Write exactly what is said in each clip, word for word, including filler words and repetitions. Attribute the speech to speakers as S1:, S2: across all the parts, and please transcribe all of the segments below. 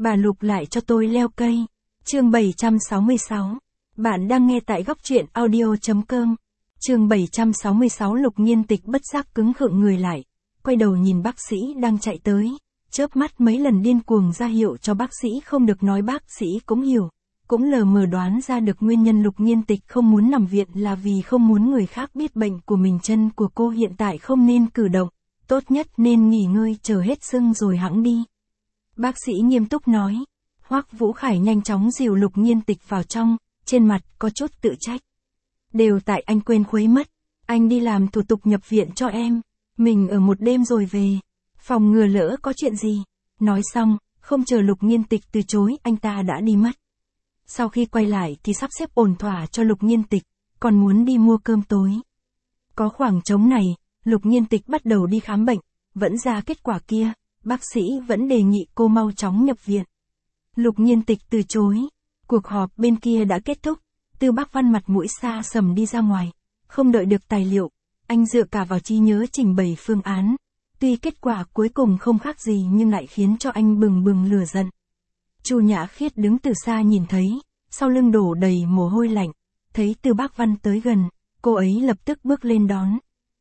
S1: Bà Lục lại cho tôi leo cây. Chương bảy trăm sáu mươi sáu. Bạn đang nghe tại góc truyện audio chấm com. Chương bảy trăm sáu mươi sáu. Lục Nhiên Tịch bất giác cứng khựng người lại, quay đầu nhìn bác sĩ đang chạy tới, chớp mắt mấy lần điên cuồng ra hiệu cho bác sĩ không được nói. Bác sĩ cũng hiểu, cũng lờ mờ đoán ra được nguyên nhân Lục Nhiên Tịch không muốn nằm viện là vì không muốn người khác biết bệnh của mình. Chân của cô hiện tại không nên cử động, tốt nhất nên nghỉ ngơi chờ hết sưng rồi hẵng đi. Bác sĩ nghiêm túc nói. Hoắc Vũ Khải nhanh chóng dìu Lục Nhiên Tịch vào trong, trên mặt có chút tự trách. Đều tại anh quên khuấy mất, anh đi làm thủ tục nhập viện cho em, mình ở một đêm rồi về, phòng ngừa lỡ có chuyện gì. Nói xong, không chờ Lục Nhiên Tịch từ chối, anh ta đã đi mất. Sau khi quay lại thì sắp xếp ổn thỏa cho Lục Nhiên Tịch, còn muốn đi mua cơm tối. Có khoảng trống này, Lục Nhiên Tịch bắt đầu đi khám bệnh, vẫn ra kết quả kia, bác sĩ vẫn đề nghị cô mau chóng nhập viện. Lục Nhiên Tịch từ chối. Cuộc họp bên kia đã kết thúc, Tư Bác Văn mặt mũi xa sầm đi ra ngoài, không đợi được tài liệu, anh dựa cả vào trí nhớ trình bày phương án. Tuy kết quả cuối cùng không khác gì nhưng lại khiến cho anh bừng bừng lửa giận. Chu Nhã Khiết đứng từ xa nhìn thấy, sau lưng đổ đầy mồ hôi lạnh, thấy Tư Bác Văn tới gần, cô ấy lập tức bước lên đón.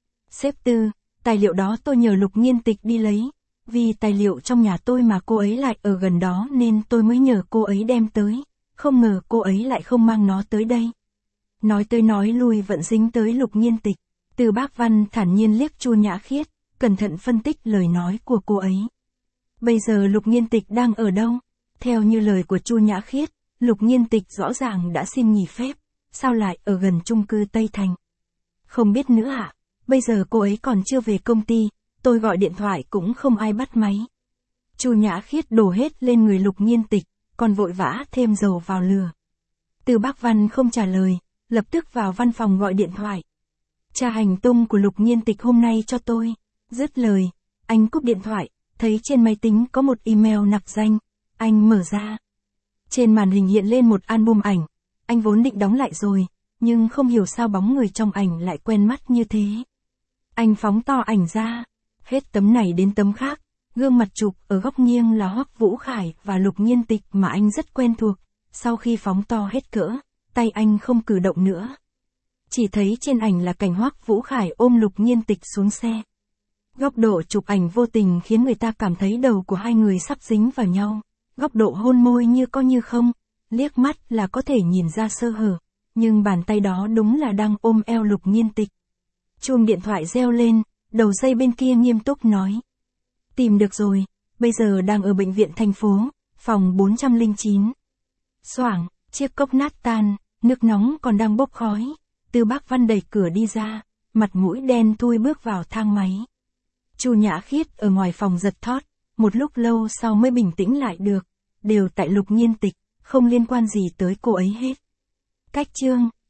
S1: Sếp Tư, tài liệu đó tôi nhờ Lục Nhiên Tịch đi lấy, vì tài liệu trong nhà tôi mà cô ấy lại ở gần đó nên tôi mới nhờ cô ấy đem tới, không ngờ cô ấy lại không mang nó tới đây. Nói tới nói lui vẫn dính tới Lục Nhiên Tịch. Tư Bác Văn thản nhiên liếc Chu Nhã Khiết, cẩn thận phân tích lời nói của cô ấy. Bây giờ Lục Nhiên Tịch đang ở đâu? Theo như lời của Chu Nhã Khiết, Lục Nhiên Tịch rõ ràng đã xin nghỉ phép, sao lại ở gần chung cư Tây Thành? Không biết nữa ạ, bây giờ cô ấy còn chưa về công ty, tôi gọi điện thoại cũng không ai bắt máy. Chu Nhã Khiết đổ hết lên người Lục Nhiên Tịch, còn vội vã thêm dầu vào lửa. Tư Bác Văn không trả lời, lập tức vào văn phòng gọi điện thoại. Tra hành tung của Lục Nhiên Tịch hôm nay cho tôi. Dứt lời, anh cúp điện thoại, thấy trên máy tính có một email nặc danh, anh mở ra. Trên màn hình hiện lên một album ảnh, anh vốn định đóng lại rồi, nhưng không hiểu sao bóng người trong ảnh lại quen mắt như thế. Anh phóng to ảnh ra, hết tấm này đến tấm khác, gương mặt chụp ở góc nghiêng là Hoắc Vũ Khải và Lục Nhiên Tịch mà anh rất quen thuộc. Sau khi phóng to hết cỡ, tay anh không cử động nữa. Chỉ thấy trên ảnh là cảnh Hoắc Vũ Khải ôm Lục Nhiên Tịch xuống xe. Góc độ chụp ảnh vô tình khiến người ta cảm thấy đầu của hai người sắp dính vào nhau. Góc độ hôn môi như có như không, liếc mắt là có thể nhìn ra sơ hở, nhưng bàn tay đó đúng là đang ôm eo Lục Nhiên Tịch. Chuông điện thoại reo lên, đầu dây bên kia nghiêm túc nói. Tìm được rồi, bây giờ đang ở bệnh viện thành phố, phòng bốn trăm lẻ chín. Xoảng, chiếc cốc nát tan, nước nóng còn đang bốc khói. Tư Bác Văn đẩy cửa đi ra, mặt mũi đen thui bước vào thang máy. Chu Nhã Khiết ở ngoài phòng giật thót, một lúc lâu sau mới bình tĩnh lại được, đều tại Lục Nhiên Tịch, không liên quan gì tới cô ấy hết. Cách chương